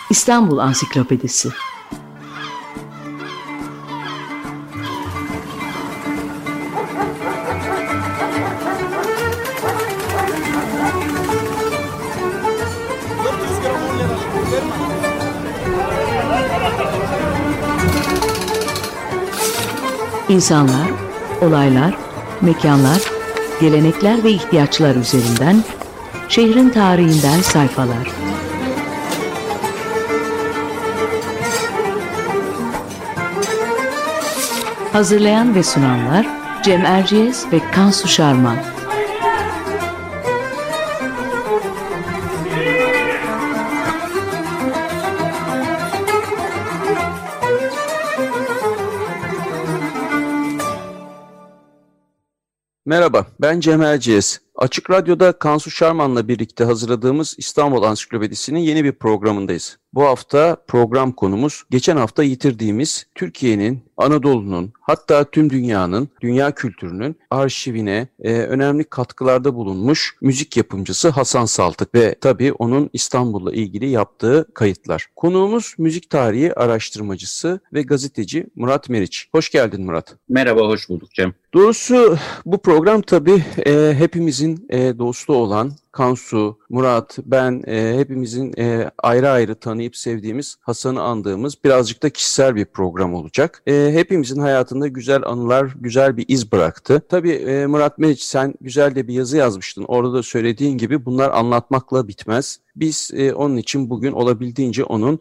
İstanbul Ansiklopedisi. İnsanlar, olaylar, mekanlar, gelenekler ve ihtiyaçlar üzerinden şehrin tarihinden sayfalar. Hazırlayan ve sunanlar Cem Erciyes ve Kansu Şarman. Merhaba, ben Cem Erciyes. Açık Radyo'da Kansu Şarman'la birlikte hazırladığımız İstanbul Ansiklopedisi'nin yeni bir programındayız. Bu hafta program konumuz geçen hafta yitirdiğimiz Türkiye'nin, Anadolu'nun, hatta tüm dünyanın, dünya kültürünün arşivine önemli katkılarda bulunmuş müzik yapımcısı Hasan Saltık ve tabii onun İstanbul'la ilgili yaptığı kayıtlar. Konuğumuz müzik tarihi araştırmacısı ve gazeteci Murat Meriç. Hoş geldin Murat. Merhaba, hoş bulduk Cem. Doğrusu bu program tabii hepimizin dostu olan Kansu, Murat, ben hepimizin ayrı ayrı tanıyıp sevdiğimiz, Hasan'ı andığımız birazcık da kişisel bir program olacak. Hepimizin hayatında güzel anılar, güzel bir iz bıraktı. Tabii Murat Meriç, sen güzel de bir yazı yazmıştın. Orada da söylediğin gibi bunlar anlatmakla bitmez. Biz onun için bugün olabildiğince onun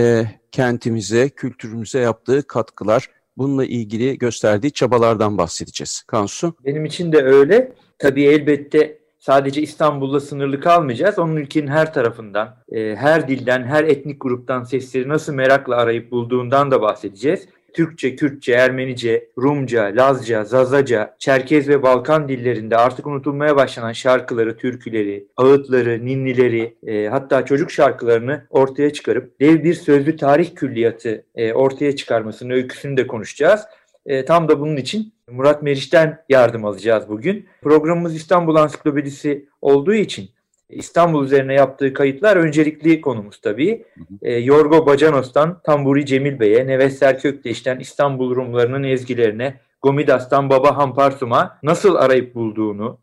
kentimize, kültürümüze yaptığı katkılar, bununla ilgili gösterdiği çabalardan bahsedeceğiz. Kansu? Benim için de öyle. Tabii elbette sadece İstanbul'la sınırlı kalmayacağız. Onun ülkenin her tarafından, her dilden, her etnik gruptan sesleri nasıl merakla arayıp bulduğundan da bahsedeceğiz. Türkçe, Kürtçe, Ermenice, Rumca, Lazca, Zazaca, Çerkez ve Balkan dillerinde artık unutulmaya başlanan şarkıları, türküleri, ağıtları, ninnileri, hatta çocuk şarkılarını ortaya çıkarıp dev bir sözlü tarih külliyatı ortaya çıkarmasının öyküsünü de konuşacağız. Tam da bunun için Murat Meriç'ten yardım alacağız bugün. Programımız İstanbul Ansiklopedisi olduğu için İstanbul üzerine yaptığı kayıtlar öncelikli konumuz tabii. Yorgo Bacanos'tan Tamburi Cemil Bey'e, Nevesser Kökteş'ten İstanbul Rumlarının ezgilerine, Gomidas'tan Baba Hamparsum'a nasıl arayıp bulduğunu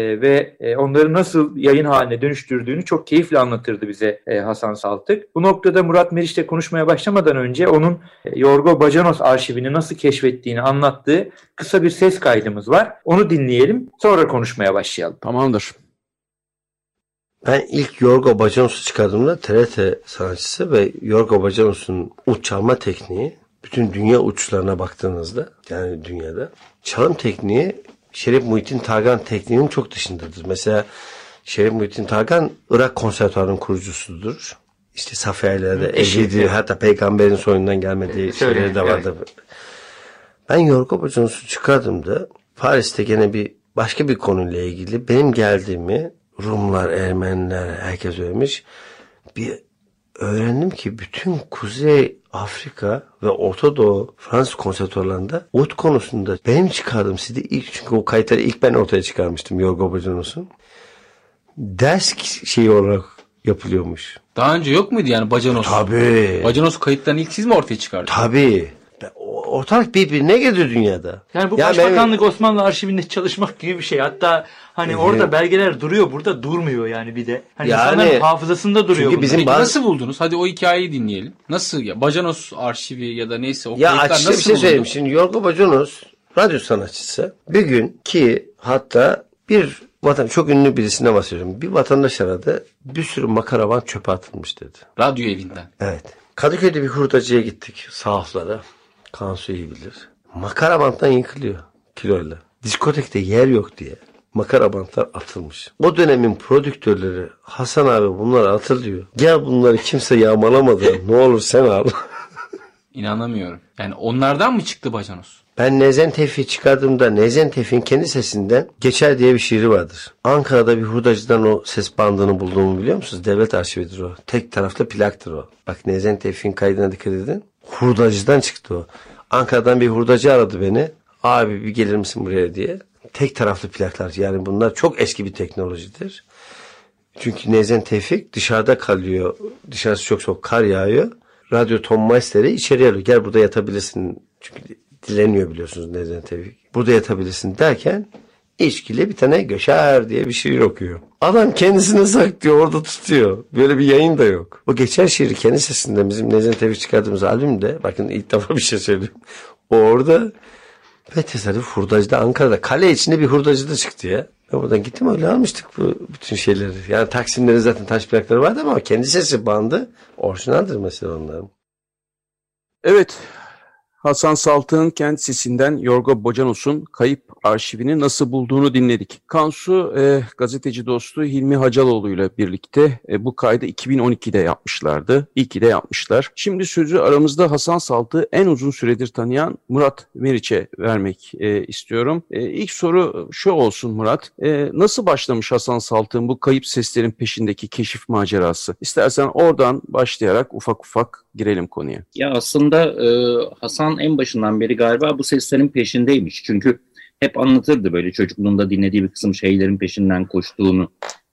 ve onları nasıl yayın haline dönüştürdüğünü çok keyifle anlatırdı bize Hasan Saltık. Bu noktada Murat Meriç'le konuşmaya başlamadan önce onun Yorgo Bacanos arşivini nasıl keşfettiğini anlattığı kısa bir ses kaydımız var. Onu dinleyelim, sonra konuşmaya başlayalım. Tamamdır. Ben ilk Yorgo Bacanos'u çıkardığımda TRT sanatçısı ve Yorgo Bacanos'un uç çalma tekniği, bütün dünya uçlarına baktığınızda, yani dünyada çalım tekniği Şerif Muhittin Targan tekniğinin çok dışındadır. Mesela Şerif Muhittin Targan Irak Konservatuvarı'nın kurucusudur. İşte Safiye'lerde evliydi, hatta peygamberin soyundan gelmediği şeyleri de vardı. Evet. Ben Yorgo Bacanos'u çıkardığımda Paris'te gene başka bir konuyla ilgili benim geldiğimi Rumlar, Ermeniler, herkes öğrenmiş. Bir öğrendim ki bütün Kuzey Afrika ve Orta Doğu Fransız konservatuvarlarında ud konusunda benim çıkardığım CD ilk, çünkü o kayıtları ilk ben ortaya çıkarmıştım Yorgo Bacanos'un. Ders şeyi olarak yapılıyormuş. Daha önce yok muydu yani Bacanos? Tabii. Bacanos kayıtlarını ilk siz mi ortaya çıkardınız? Tabii. Ortalık birbirine girdi dünyada. Yani bu Başbakanlık Osmanlı arşivinde çalışmak gibi bir şey. Hatta hani orada belgeler duruyor, burada durmuyor yani bir de. Hani insanların hafızasında duruyor. Çünkü bizim nasıl buldunuz? Hadi o hikayeyi dinleyelim. Nasıl ya? Bacanos arşivi ya da neyse o ya kayıtlar nasıl açıkça bir şey söyleyeyim. Şimdi Yorgo Bacanos radyo sanatçısı. Bir gün ki hatta çok ünlü birisinden bahsediyorum. Bir vatandaş aradı. Bir sürü makaravan çöpe atılmış dedi. Radyo evinden. Evet. Kadıköy'de bir hurdacıya gittik. Sahaflara. Kansu iyi bilir. Makara banttan yıkılıyor kiloyla. Diskotekte yer yok diye makara bantlar atılmış. O dönemin prodüktörleri Hasan abi bunlar atılıyor. Gel bunları kimse yağmalamadı. Ne olur sen al. İnanamıyorum. Yani onlardan mı çıktı Bacanos? Ben Nezen Tevfik'i çıkardığımda Nezen Tevfik'in kendi sesinden Geçer diye bir şiiri vardır. Ankara'da bir hurdacıdan o ses bandını bulduğumu biliyor musunuz? Devlet arşividir o. Tek taraflı plaktır o. Bak Nezen Tevfik'in kaydına dikkat edin. Hurdacıdan çıktı o. Ankara'dan bir hurdacı aradı beni. Abi bir gelir misin buraya diye. Tek taraflı plaklar. Yani bunlar çok eski bir teknolojidir. Çünkü Nezen Tevfik dışarıda kalıyor. Dışarısı çok soğuk, kar yağıyor. Radyo Tom Meister'i içeriye alıyor. Gel burada yatabilirsin. Çünkü dileniyor biliyorsunuz Nezen Tevfik. Burada yatabilirsin derken içkili bir tane Göşer diye bir şiir okuyor. Adam kendisine saklıyor, orada tutuyor. Böyle bir yayın da yok. O geçen şiiri kendi sesinden bizim Nezen Tevfik çıkardığımız albümde, bakın ilk defa bir şey söylüyorum. O orada ve tesadüf hurdacıda, Ankara'da kale içinde bir hurdacıda çıktı ya. Ben buradan gittim, öyle almıştık bu bütün şeyleri. Yani Taksimlerin zaten taş plakları vardı ama kendi sesi bandı orijinaldir mesela onların. Evet, Hasan Saltık'ın kendi sesinden Yorgo Bocanos'un kayıp arşivini nasıl bulduğunu dinledik. Kansu gazeteci dostu Hilmi Hacaloğlu ile birlikte bu kaydı 2012'de yapmışlardı. İyi ki de yapmışlar. Şimdi sözü aramızda Hasan Saltık'ı en uzun süredir tanıyan Murat Meriç'e vermek istiyorum. İlk soru şu olsun Murat. Nasıl başlamış Hasan Saltık'ın bu kayıp seslerin peşindeki keşif macerası? İstersen oradan başlayarak ufak ufak girelim konuya. Ya aslında Hasan en başından beri galiba bu seslerin peşindeymiş. Çünkü hep anlatırdı böyle çocukluğunda dinlediği bir kısım şeylerin peşinden koştuğunu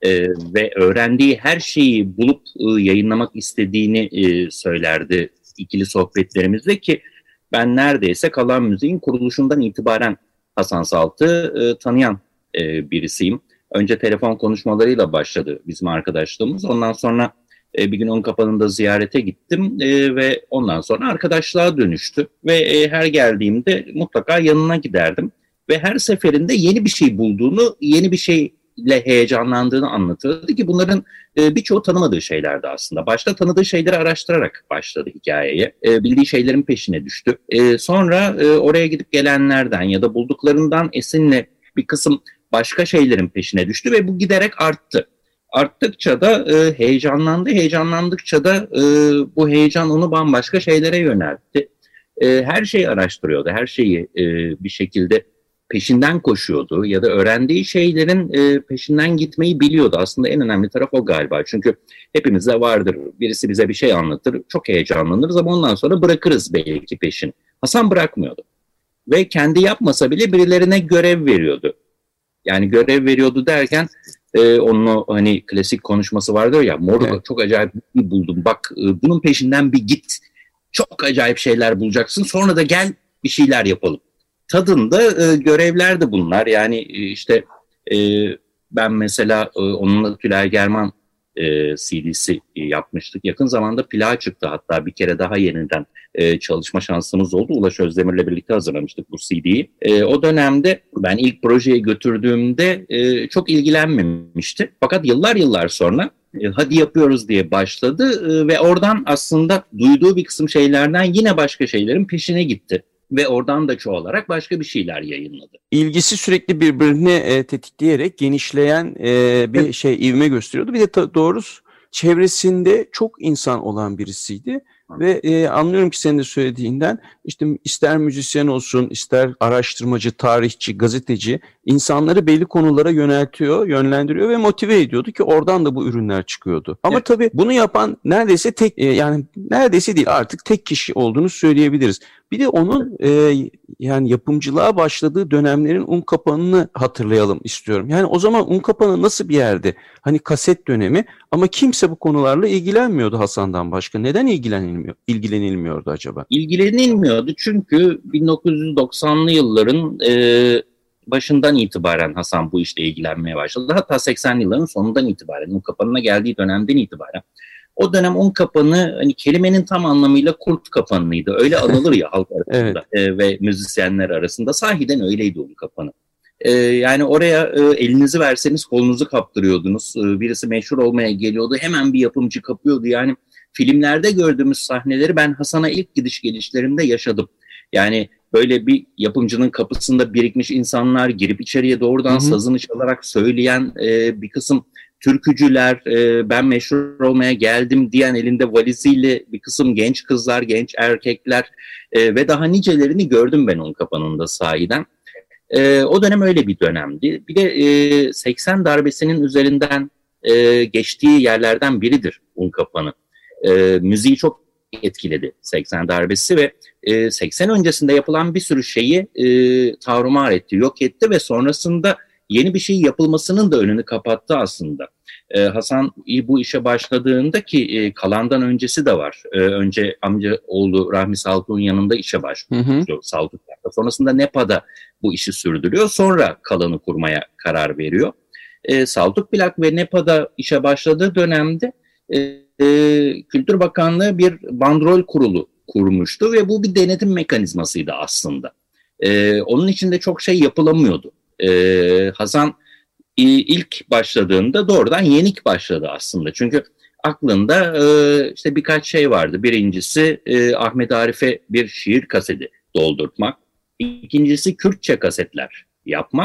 ve öğrendiği her şeyi bulup yayınlamak istediğini söylerdi ikili sohbetlerimizde ki ben neredeyse Kalan Müziğin kuruluşundan itibaren Hasan Saltık'ı tanıyan birisiyim. Önce telefon konuşmalarıyla başladı bizim arkadaşlığımız. Ondan sonra bir gün Unkapanı'nda ziyarete gittim ve ondan sonra arkadaşlığa dönüştü. Ve her geldiğimde mutlaka yanına giderdim. Ve her seferinde yeni bir şey bulduğunu, yeni bir şeyle heyecanlandığını anlatırdı ki bunların birçoğu tanımadığı şeylerdi aslında. Başta tanıdığı şeyleri araştırarak başladı hikayeye. Bildiği şeylerin peşine düştü. Sonra oraya gidip gelenlerden ya da bulduklarından esinle bir kısım başka şeylerin peşine düştü ve bu giderek arttı. Arttıkça da heyecanlandı, heyecanlandıkça da bu heyecan onu bambaşka şeylere yöneltti. Her şeyi araştırıyordu, her şeyi bir şekilde peşinden koşuyordu ya da öğrendiği şeylerin peşinden gitmeyi biliyordu. Aslında en önemli taraf o galiba. Çünkü hepimizde vardır, birisi bize bir şey anlatır, çok heyecanlanırız ama ondan sonra bırakırız belki peşini. Hasan bırakmıyordu ve kendi yapmasa bile birilerine görev veriyordu. Yani görev veriyordu derken onun o hani klasik konuşması vardır ya, moruk evet, çok acayip bir şey buldum, bak bunun peşinden bir git, çok acayip şeyler bulacaksın, sonra da gel bir şeyler yapalım tadında görevler de bunlar. Yani işte ben mesela onunla Tülay German CD'si yapmıştık. Yakın zamanda plağı çıktı, hatta bir kere daha yeniden çalışma şansımız oldu. Ulaş Özdemir'le birlikte hazırlamıştık bu CD'yi. O dönemde ben ilk projeye götürdüğümde çok ilgilenmemişti. Fakat yıllar sonra hadi yapıyoruz diye başladı ve oradan aslında duyduğu bir kısım şeylerden yine başka şeylerin peşine gitti. Ve oradan da çoğalarak başka bir şeyler yayınladı. İlgisi sürekli birbirini tetikleyerek genişleyen bir şey, ivme gösteriyordu. Bir de doğrusu çevresinde çok insan olan birisiydi. Ve anlıyorum ki senin de söylediğinden işte ister müzisyen olsun, ister araştırmacı, tarihçi, gazeteci insanları belli konulara yönlendiriyor ve motive ediyordu ki oradan da bu ürünler çıkıyordu. Ama evet, tabii bunu yapan neredeyse yani neredeyse değil, artık tek kişi olduğunu söyleyebiliriz. Bir de onun yani yapımcılığa başladığı dönemlerin Unkapanı'nı hatırlayalım istiyorum. Yani o zaman Unkapanı nasıl bir yerdi? Hani kaset dönemi ama kimse bu konularla ilgilenmiyordu Hasan'dan başka. Neden ilgilenilmiyordu acaba? İlgilenilmiyordu çünkü 1990'lı yılların başından itibaren Hasan bu işle ilgilenmeye başladı. Hatta 80'li yılların sonundan itibaren, Unkapanı'na geldiği dönemden itibaren. O dönem Unkapanı hani kelimenin tam anlamıyla kurt kapanıydı. Öyle anılır ya halk arasında evet, ve müzisyenler arasında. Sahiden öyleydi Unkapanı. Yani oraya elinizi verseniz kolunuzu kaptırıyordunuz. Birisi meşhur olmaya geliyordu, hemen bir yapımcı kapıyordu. Yani filmlerde gördüğümüz sahneleri ben Hasan'a ilk gidiş gelişlerimde yaşadım. Yani böyle bir yapımcının kapısında birikmiş insanlar girip içeriye doğrudan sazını çalarak söyleyen bir kısım türkücüler, ben meşhur olmaya geldim diyen elinde valiziyle bir kısım genç kızlar, genç erkekler ve daha nicelerini gördüm ben Unkapanı'nda sahiden. O dönem öyle bir dönemdi. Bir de 80 darbesinin üzerinden geçtiği yerlerden biridir Unkapanı. Müziği çok etkiledi 80 darbesi ve 80 öncesinde yapılan bir sürü şeyi tarumar etti, yok etti ve sonrasında yeni bir şey yapılmasının da önünü kapattı aslında. Hasan bu işe başladığında ki Kalan'dan öncesi de var. Önce amca oğlu Rahmi Saltuk'un yanında işe başlıyor. Saltuk'ta. Sonrasında Nepa'da bu işi sürdürüyor. Sonra Kalan'ı kurmaya karar veriyor. Saltuk Plak ve Nepa'da işe başladığı dönemde Kültür Bakanlığı bir bandrol kurulu kurmuştu ve bu bir denetim mekanizmasıydı aslında. Onun içinde çok şey yapılamıyordu. Hasan ilk başladığında doğrudan yenik başladı aslında. Çünkü aklında işte birkaç şey vardı. Birincisi Ahmet Arif'e bir şiir kaseti doldurtmak. İkincisi Kürtçe kasetler yapmak.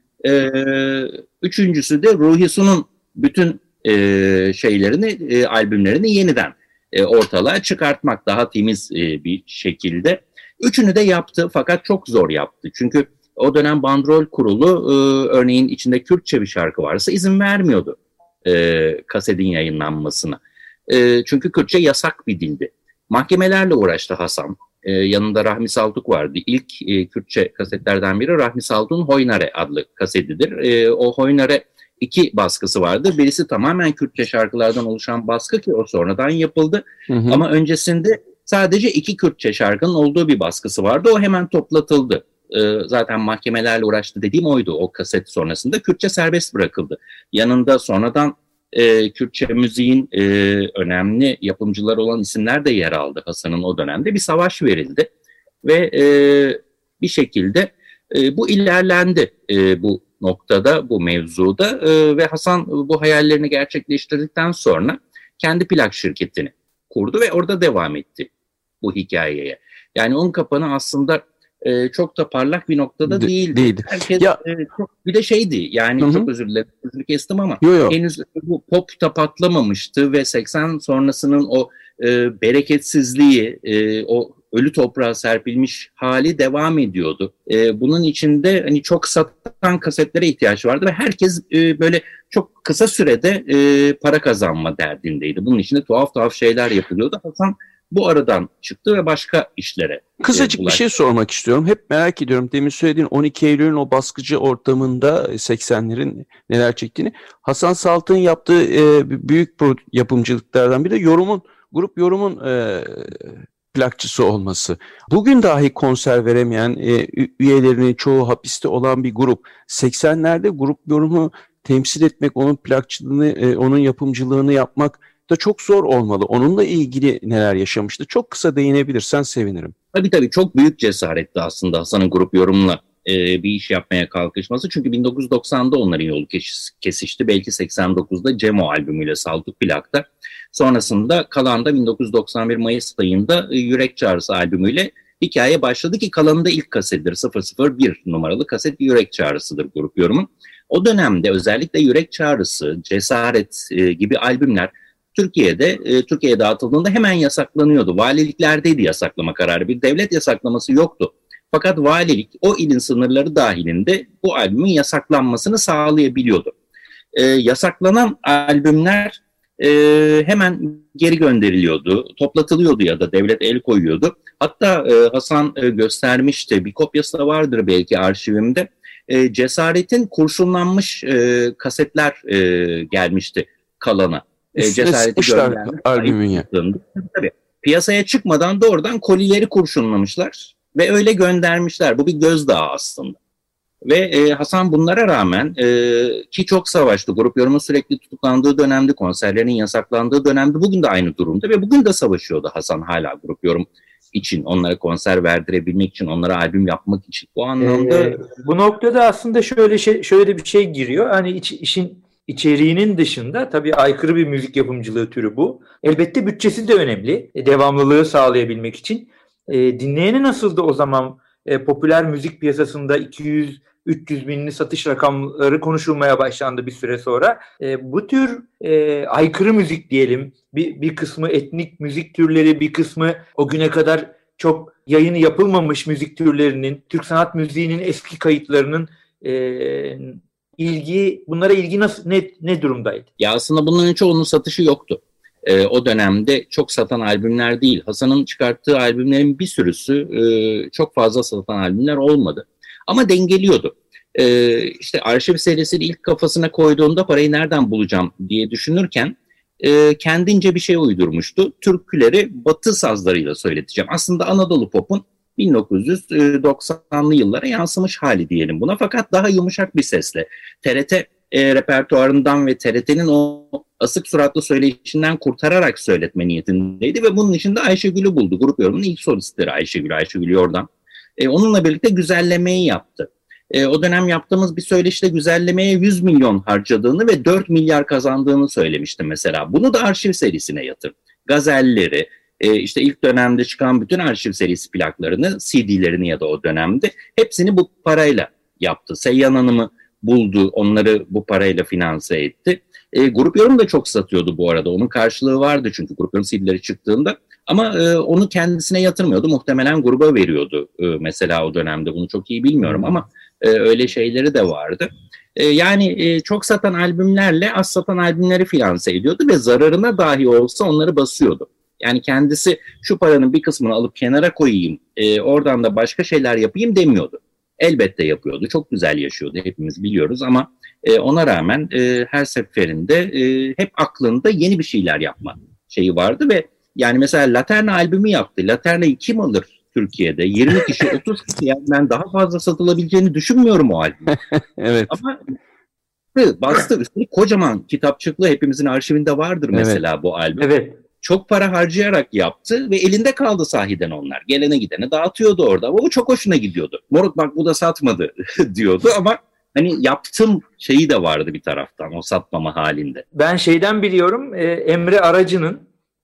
Üçüncüsü de Ruhi Su'nun bütün albümlerini yeniden ortalığa çıkartmak daha temiz bir şekilde. Üçünü de yaptı fakat çok zor yaptı. Çünkü o dönem bandrol kurulu örneğin içinde Kürtçe bir şarkı varsa izin vermiyordu kasetin yayınlanmasına. Çünkü Kürtçe yasak bir dildi. Mahkemelerle uğraştı Hasan. Yanında Rahmi Saltuk vardı. İlk Kürtçe kasetlerden biri Rahmi Saltuk'un Hoynare adlı kasetidir. O Hoynare 2 baskısı vardı. Birisi tamamen Kürtçe şarkılardan oluşan baskı ki o sonradan yapıldı. Ama öncesinde sadece 2 Kürtçe şarkının olduğu bir baskısı vardı. O hemen toplatıldı. Zaten mahkemelerle uğraştı dediğim oydu. O kaset sonrasında Kürtçe serbest bırakıldı. Yanında sonradan Kürtçe müziğin önemli yapımcıları olan isimler de yer aldı Hasan'ın o dönemde. Bir savaş verildi ve bir şekilde bu ilerlendi bu noktada, bu mevzuda ve Hasan bu hayallerini gerçekleştirdikten sonra kendi plak şirketini kurdu ve orada devam etti bu hikayeye. Yani Unkapanı aslında çok da parlak bir noktada değildi. Herkes çok, bir de şeydi yani çok özür dilerim, özür kestim ama henüz bu pop da patlamamıştı ve 80 sonrasının o bereketsizliği, o ölü toprağa serpilmiş hali devam ediyordu. Bunun içinde hani çok satan kasetlere ihtiyaç vardı ve herkes böyle çok kısa sürede para kazanma derdindeydi. Bunun içinde tuhaf şeyler yapılıyordu. Hasan bu aradan çıktı ve başka işlere Kısacık bir şey sormak istiyorum. Hep merak ediyorum. Demin söylediğin 12 Eylül'ün o baskıcı ortamında 80'lerin neler çektiğini. Hasan Saltuk'un yaptığı büyük yapımcılıklardan biri de Grup Yorum'un plakçısı olması. Bugün dahi konser veremeyen üyelerinin çoğu hapiste olan bir grup. 80'lerde Grup Yorum'u temsil etmek, onun plakçılığını, onun yapımcılığını yapmak da çok zor olmalı. Onunla ilgili neler yaşamıştı? Çok kısa değinebilirsen sevinirim. Tabii çok büyük cesaretti aslında Hasan'ın Grup Yorum'la bir iş yapmaya kalkışması. Çünkü 1990'da onların yolu kesişti. Belki 89'da Cemo albümüyle Saltuk Plak'ta. Sonrasında Kalan'da 1991 Mayıs ayında Yürek Çağrısı albümüyle hikaye başladı ki Kalan'ın da ilk kasetidir. 001 numaralı kaset Yürek Çağrısı'dır Grup Yorum'un. O dönemde özellikle Yürek Çağrısı, Cesaret gibi albümler Türkiye'ye dağıtıldığında hemen yasaklanıyordu. Valiliklerdeydi yasaklama kararı. Bir devlet yasaklaması yoktu. Fakat valilik o ilin sınırları dahilinde bu albümün yasaklanmasını sağlayabiliyordu. Yasaklanan albümler hemen geri gönderiliyordu, toplatılıyordu ya da devlet el koyuyordu. Hatta Hasan göstermişti, bir kopyası da vardır belki arşivimde. Cesaret'in kurşunlanmış kasetler gelmişti Kalan'a. Cesareti göndermiş. Albümün ya. Tabii. Piyasaya çıkmadan doğrudan kolileri kurşunlamışlar ve öyle göndermişler. Bu bir gözdağı aslında. Ve Hasan bunlara rağmen ki çok savaştı. Grup Yorum'un sürekli tutuklandığı dönemde, konserlerinin yasaklandığı dönemde bugün de aynı durumda ve bugün de savaşıyordu Hasan hala Grup Yorum için, onlara konser verdirebilmek için, onlara albüm yapmak için. Bu anlamda bu noktada aslında şöyle bir şey giriyor. Hani işin içeriğinin dışında tabii aykırı bir müzik yapımcılığı türü bu. Elbette bütçesi de önemli. Devamlılığı sağlayabilmek için. Dinleyeni nasıldı o zaman? Popüler müzik piyasasında 200-300 binli satış rakamları konuşulmaya başlandı bir süre sonra. Bu tür aykırı müzik diyelim, bir kısmı etnik müzik türleri, bir kısmı o güne kadar çok yayını yapılmamış müzik türlerinin, Türk sanat müziğinin eski kayıtlarının bunlara ilgi ne durumdaydı? Ya aslında bunların çoğunun satışı yoktu. O dönemde çok satan albümler değil. Hasan'ın çıkarttığı albümlerin bir sürüsü çok fazla satan albümler olmadı. Ama dengeliyordu. İşte arşiv serisini ilk kafasına koyduğunda parayı nereden bulacağım diye düşünürken kendince bir şey uydurmuştu. Türküleri Batı sazlarıyla söyleteceğim. Aslında Anadolu Pop'un 1990'lı yıllara yansımış hali diyelim buna. Fakat daha yumuşak bir sesle. TRT repertuarından ve TRT'nin o asık suratlı söyleyişinden kurtararak söyletme niyetindeydi ve bunun için de Ayşegül'ü buldu. Grup Yorum'un ilk solistleri Ayşegül Yordan. Onunla birlikte güzellemeyi yaptı. O dönem yaptığımız bir söyleşide güzellemeye 100 milyon harcadığını ve 4 milyar kazandığını söylemiştim mesela. Bunu da arşiv serisine yatırdı. Gazelleri, işte ilk dönemde çıkan bütün arşiv serisi plaklarını, CD'lerini ya da o dönemde hepsini bu parayla yaptı. Seyyan Hanım'ı buldu, onları bu parayla finanse etti. Grup Yorum da çok satıyordu bu arada. Onun karşılığı vardı çünkü Grup Yorum CD'leri çıktığında. Ama onu kendisine yatırmıyordu. Muhtemelen gruba veriyordu mesela o dönemde. Bunu çok iyi bilmiyorum ama öyle şeyleri de vardı. Yani çok satan albümlerle az satan albümleri finanse ediyordu ve zararına dahi olsa onları basıyordu. Yani kendisi şu paranın bir kısmını alıp kenara koyayım, oradan da başka şeyler yapayım demiyordu. Elbette yapıyordu. Çok güzel yaşıyordu. Hepimiz biliyoruz ama ona rağmen her seferinde hep aklında yeni bir şeyler yapma şeyi vardı ve yani mesela Laterna albümü yaptı. Laterna'yı kim alır Türkiye'de? 20 kişi, 30 kişi, yani ben daha fazla satılabileceğini düşünmüyorum o albümü. Evet. Ama bastı. Üstelik kocaman kitapçıklı hepimizin arşivinde vardır mesela evet. Bu albüm. Evet. Çok para harcayarak yaptı ve elinde kaldı sahiden onlar. Gelene gidene dağıtıyordu orada. Ama o çok hoşuna gidiyordu. Moruk bak bu da satmadı diyordu ama hani yaptım şeyi de vardı bir taraftan o satmama halinde. Ben şeyden biliyorum Emre Aracı'nın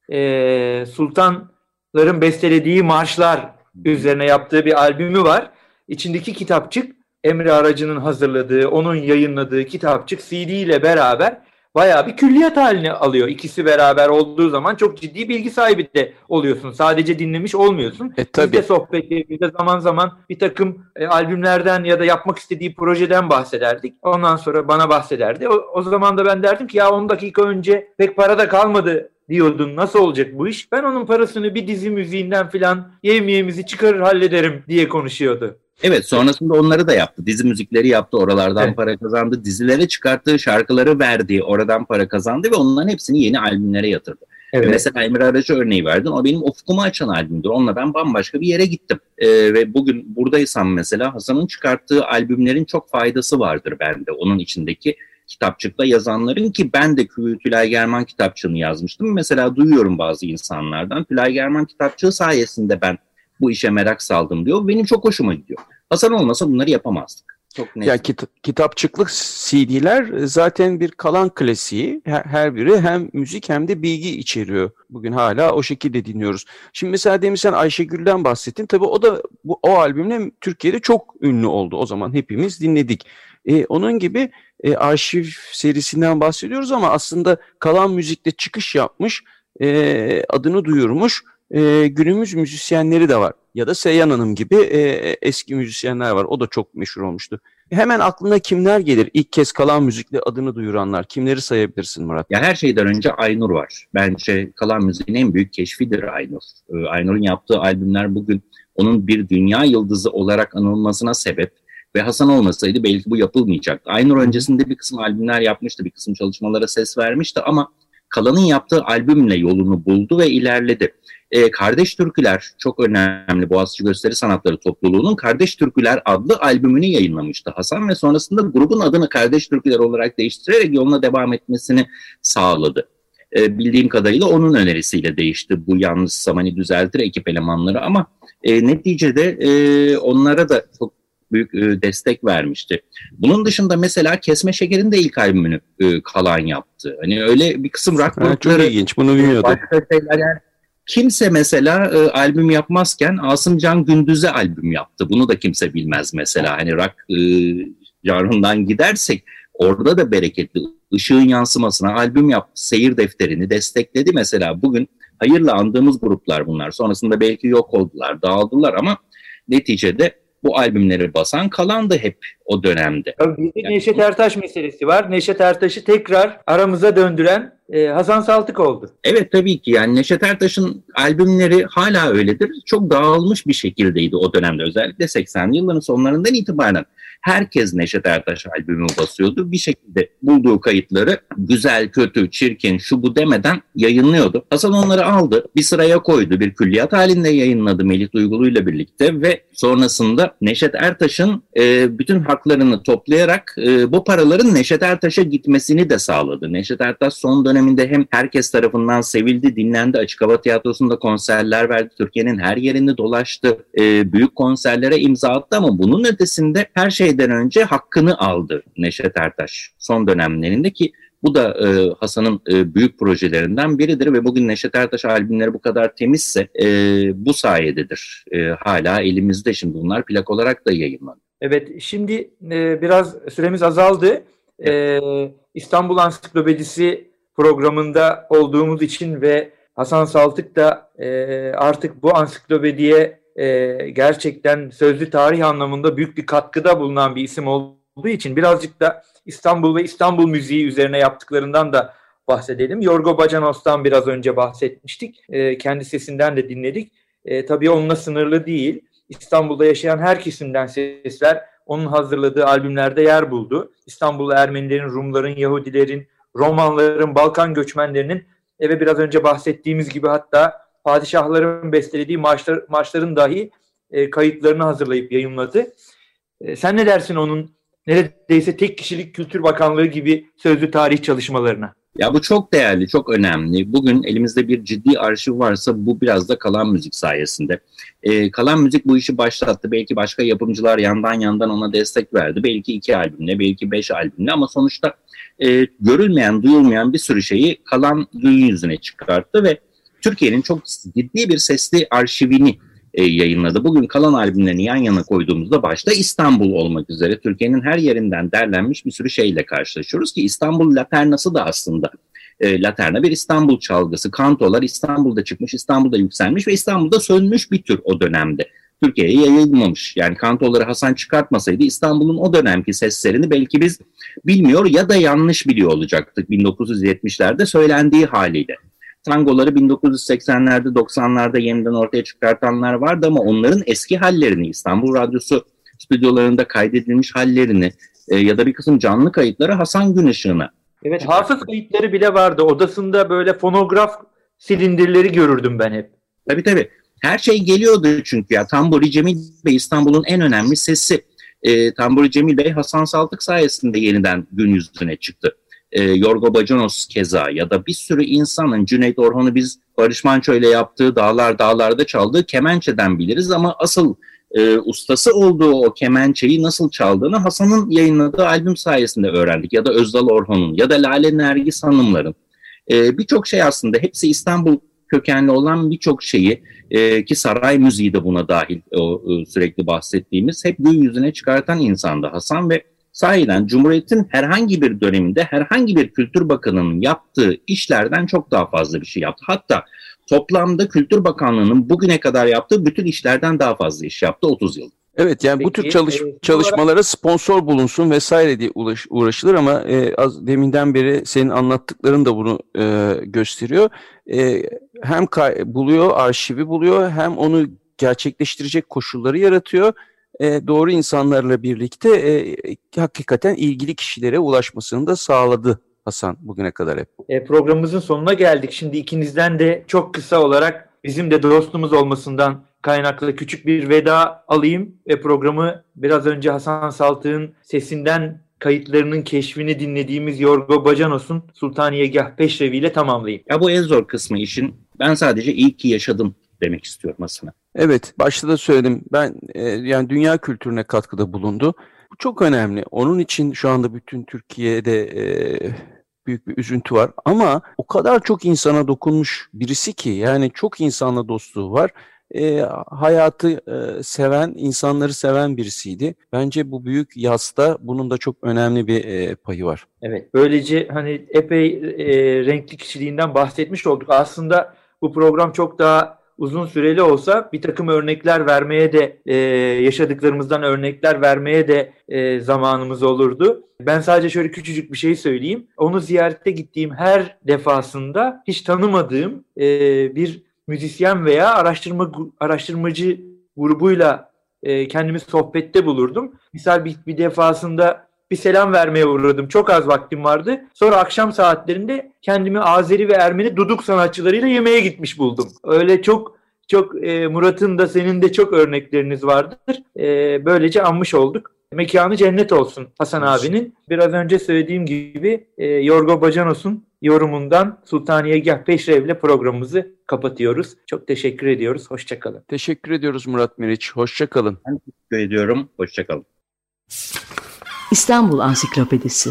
Sultanların bestelediği marşlar üzerine yaptığı bir albümü var. İçindeki kitapçık Emre Aracı'nın hazırladığı, onun yayınladığı kitapçık CD ile beraber bayağı bir külliyat haline alıyor. İkisi beraber olduğu zaman çok ciddi bilgi sahibi de oluyorsun. Sadece dinlemiş olmuyorsun. Biz de sohbetlerimizde zaman zaman bir takım albümlerden ya da yapmak istediği projeden bahsederdik. Ondan sonra bana bahsederdi. O zaman da ben derdim ki ya 10 dakika önce pek para da kalmadı diyordun. Nasıl olacak bu iş? Ben onun parasını bir dizi müziğinden filan yevmiyemizi çıkarır hallederim diye konuşuyordu. Evet, sonrasında onları da yaptı. Dizi müzikleri yaptı, oralardan evet. Para kazandı. Dizilere çıkarttığı şarkıları verdi, oradan para kazandı ve onların hepsini yeni albümlere yatırdı. Evet. Mesela Emre Aracı örneği verdin, o benim ufkumu açan albümdür. Onunla ben bambaşka bir yere gittim. Ve bugün buradaysam mesela Hasan'ın çıkarttığı albümlerin çok faydası vardır bende. Onun içindeki kitapçıkta yazanların ki ben de Tülay German kitapçığını yazmıştım. Mesela duyuyorum bazı insanlardan Tülay German kitapçığı sayesinde ben bu işe merak saldım diyor. Benim çok hoşuma gidiyor. Hasan olmasa bunları yapamazdık. Çok net. Ya kitapçıklık CD'ler zaten bir kalan klasiği. Her biri hem müzik hem de bilgi içeriyor. Bugün hala o şekilde dinliyoruz. Şimdi mesela demin sen Ayşegül'den bahsettin. Tabii o da o albümle Türkiye'de çok ünlü oldu. O zaman hepimiz dinledik. Onun gibi arşiv serisinden bahsediyoruz ama aslında kalan müzikte çıkış yapmış, adını duyurmuş günümüz müzisyenleri de var. Ya da Seyyan Hanım gibi eski müzisyenler var. O da çok meşhur olmuştu. Hemen aklına kimler gelir? İlk kez kalan müzikle adını duyuranlar. Kimleri sayabilirsin Murat? Ya her şeyden önce Aynur var. Bence kalan müziğin en büyük keşfidir Aynur. Aynur'un yaptığı albümler bugün onun bir dünya yıldızı olarak anılmasına sebep. Ve Hasan olmasaydı belki bu yapılmayacaktı. Aynur öncesinde bir kısım albümler yapmıştı, bir kısım çalışmalara ses vermişti ama Kalan'ın yaptığı albümle yolunu buldu ve ilerledi. Kardeş Türküler çok önemli. Boğaziçi Gösteri Sanatları Topluluğu'nun Kardeş Türküler adlı albümünü yayınlamıştı Hasan ve sonrasında grubun adını Kardeş Türküler olarak değiştirerek yoluna devam etmesini sağladı. Bildiğim kadarıyla onun önerisiyle değişti. Bu yanlış Samani düzeltir ekip elemanları ama neticede onlara da çok büyük destek vermişti. Bunun dışında mesela Kesme Şeker'in de ilk albümünü Kalan yaptı. Hani öyle bir kısım rock grupları. Çok ilginç, bunu bilmiyordum. Yani kimse mesela albüm yapmazken Asım Can Gündüz'e albüm yaptı. Bunu da kimse bilmez mesela. Hani rock janrından gidersek orada da bereketli. Işığın Yansımasına albüm yaptı. Seyir Defteri'ni destekledi mesela. Bugün hayırla andığımız gruplar bunlar. Sonrasında belki yok oldular, dağıldılar ama neticede bu albümleri basan Kalan'dı hep o dönemde. Bir de Neşet Ertaş meselesi var. Neşet Ertaş'ı tekrar aramıza döndüren Hasan Saltık oldu. Evet, tabii ki yani Neşet Ertaş'ın albümleri hala öyledir. Çok dağılmış bir şekildeydi o dönemde, özellikle 80'li yılların sonlarından itibaren. Herkes Neşet Ertaş albümü basıyordu. Bir şekilde bulduğu kayıtları güzel, kötü, çirkin, şu bu demeden yayınlıyordu. Hasan onları aldı, bir sıraya koydu, bir külliyat halinde yayınladı Melih Duygulu ile birlikte ve sonrasında Neşet Ertaş'ın bütün haklarını toplayarak bu paraların Neşet Ertaş'a gitmesini de sağladı. Neşet Ertaş son döneminde hem herkes tarafından sevildi, dinlendi, Açık Hava Tiyatrosu'nda konserler verdi, Türkiye'nin her yerini dolaştı, büyük konserlere imza attı ama bunun ötesinde her şeyden önce hakkını aldı Neşet Ertaş son dönemlerinde ki bu da Hasan'ın büyük projelerinden biridir ve bugün Neşet Ertaş albümleri bu kadar temizse bu sayededir. Hala elimizde, şimdi bunlar plak olarak da yayınlanıyor. Evet, şimdi biraz süremiz azaldı. İstanbul Ansiklopedisi programında olduğumuz için ve Hasan Saltık da artık bu ansiklopediye gerçekten sözlü tarih anlamında büyük bir katkıda bulunan bir isim olduğu için birazcık da İstanbul ve İstanbul müziği üzerine yaptıklarından da bahsedelim. Yorgo Bacanos'tan biraz önce bahsetmiştik. Kendi sesinden de dinledik. Tabii onunla sınırlı değil. İstanbul'da yaşayan her kesimden sesler onun hazırladığı albümlerde yer buldu. İstanbul'da Ermenilerin, Rumların, Yahudilerin, Romanların, Balkan göçmenlerinin ve biraz önce bahsettiğimiz gibi hatta padişahların bestelediği marşların dahi kayıtlarını hazırlayıp yayımladı. Sen ne dersin onun neredeyse tek kişilik Kültür Bakanlığı gibi sözlü tarih çalışmalarına? Ya bu çok değerli, çok önemli. Bugün elimizde bir ciddi arşiv varsa bu biraz da Kalan Müzik sayesinde. Kalan Müzik bu işi başlattı. Belki başka yapımcılar yandan ona destek verdi. Belki 2 albümle, belki 5 albümle ama sonuçta görülmeyen, duyulmayan bir sürü şeyi Kalan gün yüzüne çıkarttı ve Türkiye'nin çok ciddi bir sesli arşivini yayınladı. Bugün Kalan albümlerini yan yana koyduğumuzda başta İstanbul olmak üzere Türkiye'nin her yerinden derlenmiş bir sürü şeyle karşılaşıyoruz ki İstanbul Laternası da aslında Laterna bir İstanbul çalgısı. Kantolar İstanbul'da çıkmış, İstanbul'da yükselmiş ve İstanbul'da sönmüş bir tür o dönemde. Türkiye'ye yayılmamış. Yani kantoları Hasan çıkartmasaydı İstanbul'un o dönemki seslerini belki biz bilmiyor ya da yanlış biliyor olacaktık 1970'lerde söylendiği haliyle. Tangoları 1980'lerde 90'larda yeniden ortaya çıkartanlar vardı ama onların eski hallerini İstanbul Radyosu stüdyolarında kaydedilmiş hallerini ya da bir kısım canlı kayıtları Hasan Günışık'ına. Evet, hafız kayıtları bile vardı. Odasında böyle fonograf silindirleri görürdüm ben hep. Tabii. Her şey geliyordu çünkü ya. Tamburi Cemil Bey İstanbul'un en önemli sesi. Tamburi Cemil Bey Hasan Saltık sayesinde yeniden gün yüzüne çıktı. Yorgo Bacanos keza ya da bir sürü insanın Cüneyt Orhan'ı biz Barış Manço ile yaptığı Dağlarda çaldığı kemençeden biliriz ama asıl ustası olduğu o kemençeyi nasıl çaldığını Hasan'ın yayınladığı albüm sayesinde öğrendik ya da Özdal Orhan'ın ya da Lale Nergis Hanımların birçok şey aslında hepsi İstanbul kökenli olan birçok şeyi ki saray müziği de buna dahil o sürekli bahsettiğimiz hep gün yüzüne çıkartan insandı Hasan ve sahiden Cumhuriyet'in herhangi bir döneminde herhangi bir Kültür Bakanı'nın yaptığı işlerden çok daha fazla bir şey yaptı. Hatta toplamda Kültür Bakanlığı'nın bugüne kadar yaptığı bütün işlerden daha fazla iş yaptı 30 yıl. Evet, yani bu tür çalışmalara sponsor bulunsun vesaire diye uğraşılır ama deminden beri senin anlattıkların da bunu gösteriyor. Hem buluyor, arşivi buluyor, hem onu gerçekleştirecek koşulları yaratıyor. Doğru insanlarla birlikte hakikaten ilgili kişilere ulaşmasını da sağladı Hasan bugüne kadar hep. Programımızın sonuna geldik. Şimdi ikinizden de çok kısa olarak bizim de dostumuz olmasından kaynaklı küçük bir veda alayım ve programı biraz önce Hasan Saltık'ın sesinden kayıtlarının keşfini dinlediğimiz Yorgo Bacanos'un Sultaniyegah Peşrevi ile tamamlayayım. Ya bu en zor kısmı işin. Ben sadece iyi ki yaşadım demek istiyorum aslında. Evet, başta da söyledim. Ben yani dünya kültürüne katkıda bulundu. Bu çok önemli. Onun için şu anda bütün Türkiye'de büyük bir üzüntü var. Ama o kadar çok insana dokunmuş birisi ki yani çok insanla dostluğu var. Hayatı seven, insanları seven birisiydi. Bence bu büyük yasta bunun da çok önemli bir payı var. Evet, böylece hani epey renkli kişiliğinden bahsetmiş olduk. Aslında bu program çok daha uzun süreli olsa bir takım örnekler vermeye de yaşadıklarımızdan örnekler vermeye de zamanımız olurdu. Ben sadece şöyle küçücük bir şey söyleyeyim. Onu ziyarete gittiğim her defasında hiç tanımadığım bir müzisyen veya araştırmacı grubuyla kendimi sohbette bulurdum. Misal bir defasında bir selam vermeye uğradım. Çok az vaktim vardı. Sonra akşam saatlerinde kendimi Azeri ve Ermeni duduk sanatçılarıyla yemeğe gitmiş buldum. Öyle çok Murat'ın da senin de çok örnekleriniz vardır. Böylece anmış olduk. Mekanı cennet olsun Hasan abinin. Biraz önce söylediğim gibi Yorgo Bacanos'un yorumundan Sultaniyegah Peşrev'le programımızı kapatıyoruz. Çok teşekkür ediyoruz. Hoşçakalın. Teşekkür ediyoruz Murat Meriç. Hoşçakalın. Ben teşekkür ediyorum. Hoşçakalın. İstanbul Ansiklopedisi.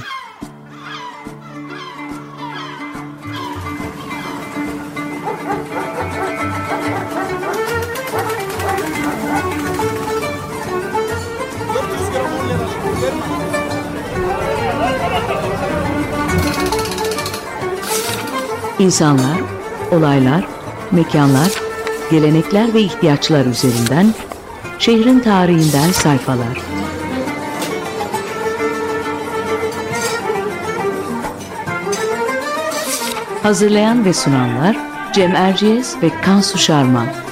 İnsanlar, olaylar, mekanlar, gelenekler ve ihtiyaçlar üzerinden şehrin tarihinden sayfalar. Hazırlayan ve sunanlar Cem Erciyes ve Kansu Şarman.